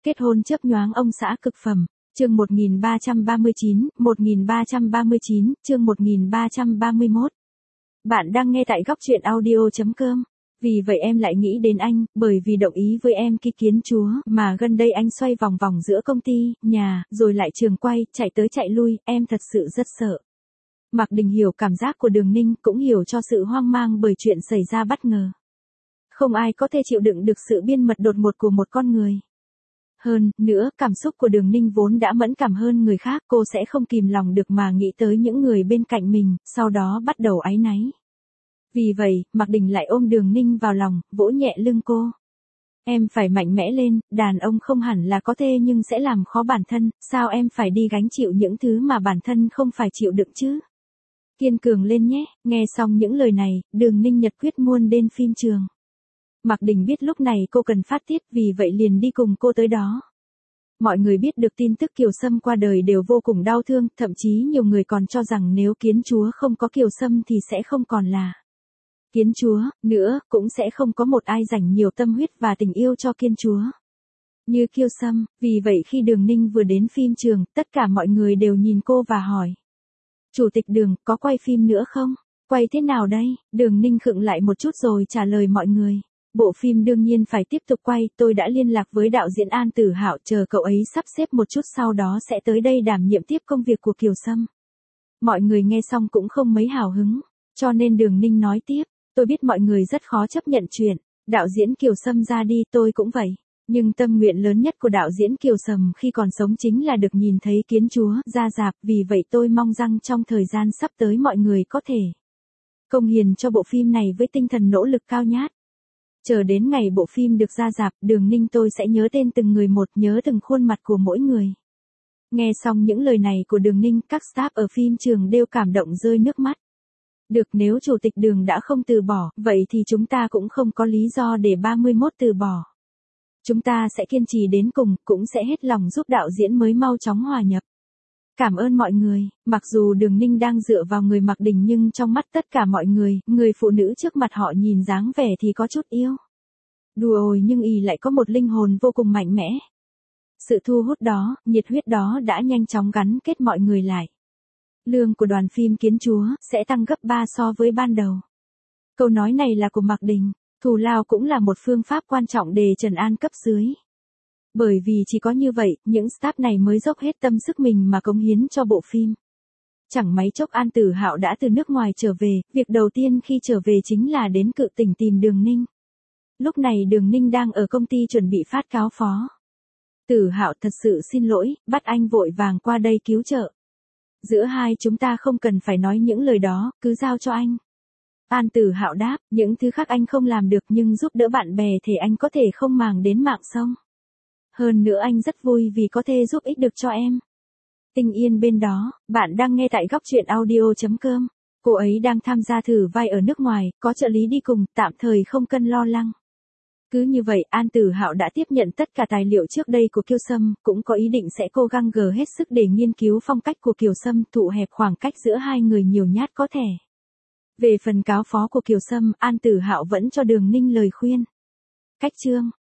Kết hôn chớp nhoáng ông xã cực phẩm. Chương 1339, chương 1331. Bạn đang nghe tại góc truyện audio.com. Vì vậy em lại nghĩ đến anh, bởi vì đồng ý với em ký kiến chúa mà gần đây anh xoay vòng vòng giữa công ty, nhà, rồi lại trường quay, chạy tới chạy lui, em thật sự rất sợ. Mạc Đình hiểu cảm giác của Đường Ninh, cũng hiểu cho sự hoang mang bởi chuyện xảy ra bất ngờ. Không ai có thể chịu đựng được sự biên mật đột ngột của một con người. Hơn nữa, cảm xúc của Đường Ninh vốn đã mẫn cảm hơn người khác, cô sẽ không kìm lòng được mà nghĩ tới những người bên cạnh mình, sau đó bắt đầu áy náy. Vì vậy, Mạc Đình lại ôm Đường Ninh vào lòng, vỗ nhẹ lưng cô. Em phải mạnh mẽ lên, đàn ông không hẳn là có thê nhưng sẽ làm khó bản thân, sao em phải đi gánh chịu những thứ mà bản thân không phải chịu đựng chứ? Kiên cường lên nhé. Nghe xong những lời này, Đường Ninh nhật quyết muôn đến phim trường. Mạc Đình biết lúc này cô cần phát tiết, vì vậy liền đi cùng cô tới đó. Mọi người biết được tin tức Kiều Sâm qua đời đều vô cùng đau thương, thậm chí nhiều người còn cho rằng nếu kiến chúa không có Kiều Sâm thì sẽ không còn là kiến chúa, nữa, cũng sẽ không có một ai dành nhiều tâm huyết và tình yêu cho kiến chúa như Kiều Sâm. Vì vậy khi Đường Ninh vừa đến phim trường, tất cả mọi người đều nhìn cô và hỏi. Chủ tịch Đường, có quay phim nữa không? Quay thế nào đây? Đường Ninh khựng lại một chút rồi trả lời mọi người. Bộ phim đương nhiên phải tiếp tục quay, tôi đã liên lạc với đạo diễn An Tử Hạo, chờ cậu ấy sắp xếp một chút sau đó sẽ tới đây đảm nhiệm tiếp công việc của Kiều Sâm. Mọi người nghe xong cũng không mấy hào hứng, cho nên Đường Ninh nói tiếp, tôi biết mọi người rất khó chấp nhận chuyện, đạo diễn Kiều Sâm ra đi, tôi cũng vậy. Nhưng tâm nguyện lớn nhất của đạo diễn Kiều Sâm khi còn sống chính là được nhìn thấy kiến chúa ra rạp, vì vậy tôi mong rằng trong thời gian sắp tới mọi người có thể công hiến cho bộ phim này với tinh thần nỗ lực cao nhất. Chờ đến ngày bộ phim được ra rạp, Đường Ninh tôi sẽ nhớ tên từng người một, nhớ từng khuôn mặt của mỗi người. Nghe xong những lời này của Đường Ninh, các staff ở phim trường đều cảm động rơi nước mắt. Được, nếu Chủ tịch Đường đã không từ bỏ, vậy thì chúng ta cũng không có lý do để 31 từ bỏ. Chúng ta sẽ kiên trì đến cùng, cũng sẽ hết lòng giúp đạo diễn mới mau chóng hòa nhập. Cảm ơn mọi người. Mặc dù Đường Ninh đang dựa vào người Mạc Đình nhưng trong mắt tất cả mọi người, người phụ nữ trước mặt họ nhìn dáng vẻ thì có chút yêu. Đùa ôi nhưng y lại có một linh hồn vô cùng mạnh mẽ. Sự thu hút đó, nhiệt huyết đó đã nhanh chóng gắn kết mọi người lại. Lương của đoàn phim Kiến Chúa sẽ tăng gấp 3 so với ban đầu. Câu nói này là của Mạc Đình. Thù lao cũng là một phương pháp quan trọng để trấn an cấp dưới. Bởi vì chỉ có như vậy, những staff này mới dốc hết tâm sức mình mà cống hiến cho bộ phim. Chẳng mấy chốc An Tử Hạo đã từ nước ngoài trở về, việc đầu tiên khi trở về chính là đến Cự Tỉnh tìm Đường Ninh. Lúc này Đường Ninh đang ở công ty chuẩn bị phát cáo phó. Tử Hạo thật sự xin lỗi, bắt anh vội vàng qua đây cứu trợ. Giữa hai chúng ta không cần phải nói những lời đó, cứ giao cho anh. An Tử Hạo đáp, những thứ khác anh không làm được nhưng giúp đỡ bạn bè thì anh có thể không màng đến mạng sống. Hơn nữa anh rất vui vì có thể giúp ích được cho em. Tinh Yên bên đó, bạn đang nghe tại góc truyện audio.com. Cô ấy đang tham gia thử vai ở nước ngoài, có trợ lý đi cùng, tạm thời không cần lo lắng. Cứ như vậy, An Tử Hạo đã tiếp nhận tất cả tài liệu trước đây của Kiều Sâm, cũng có ý định sẽ cố gắng gờ hết sức để nghiên cứu phong cách của Kiều Sâm, thụ hẹp khoảng cách giữa hai người nhiều nhát có thể. Về phần cáo phó của Kiều Sâm, An Tử Hạo vẫn cho Đường Ninh lời khuyên. Cách chương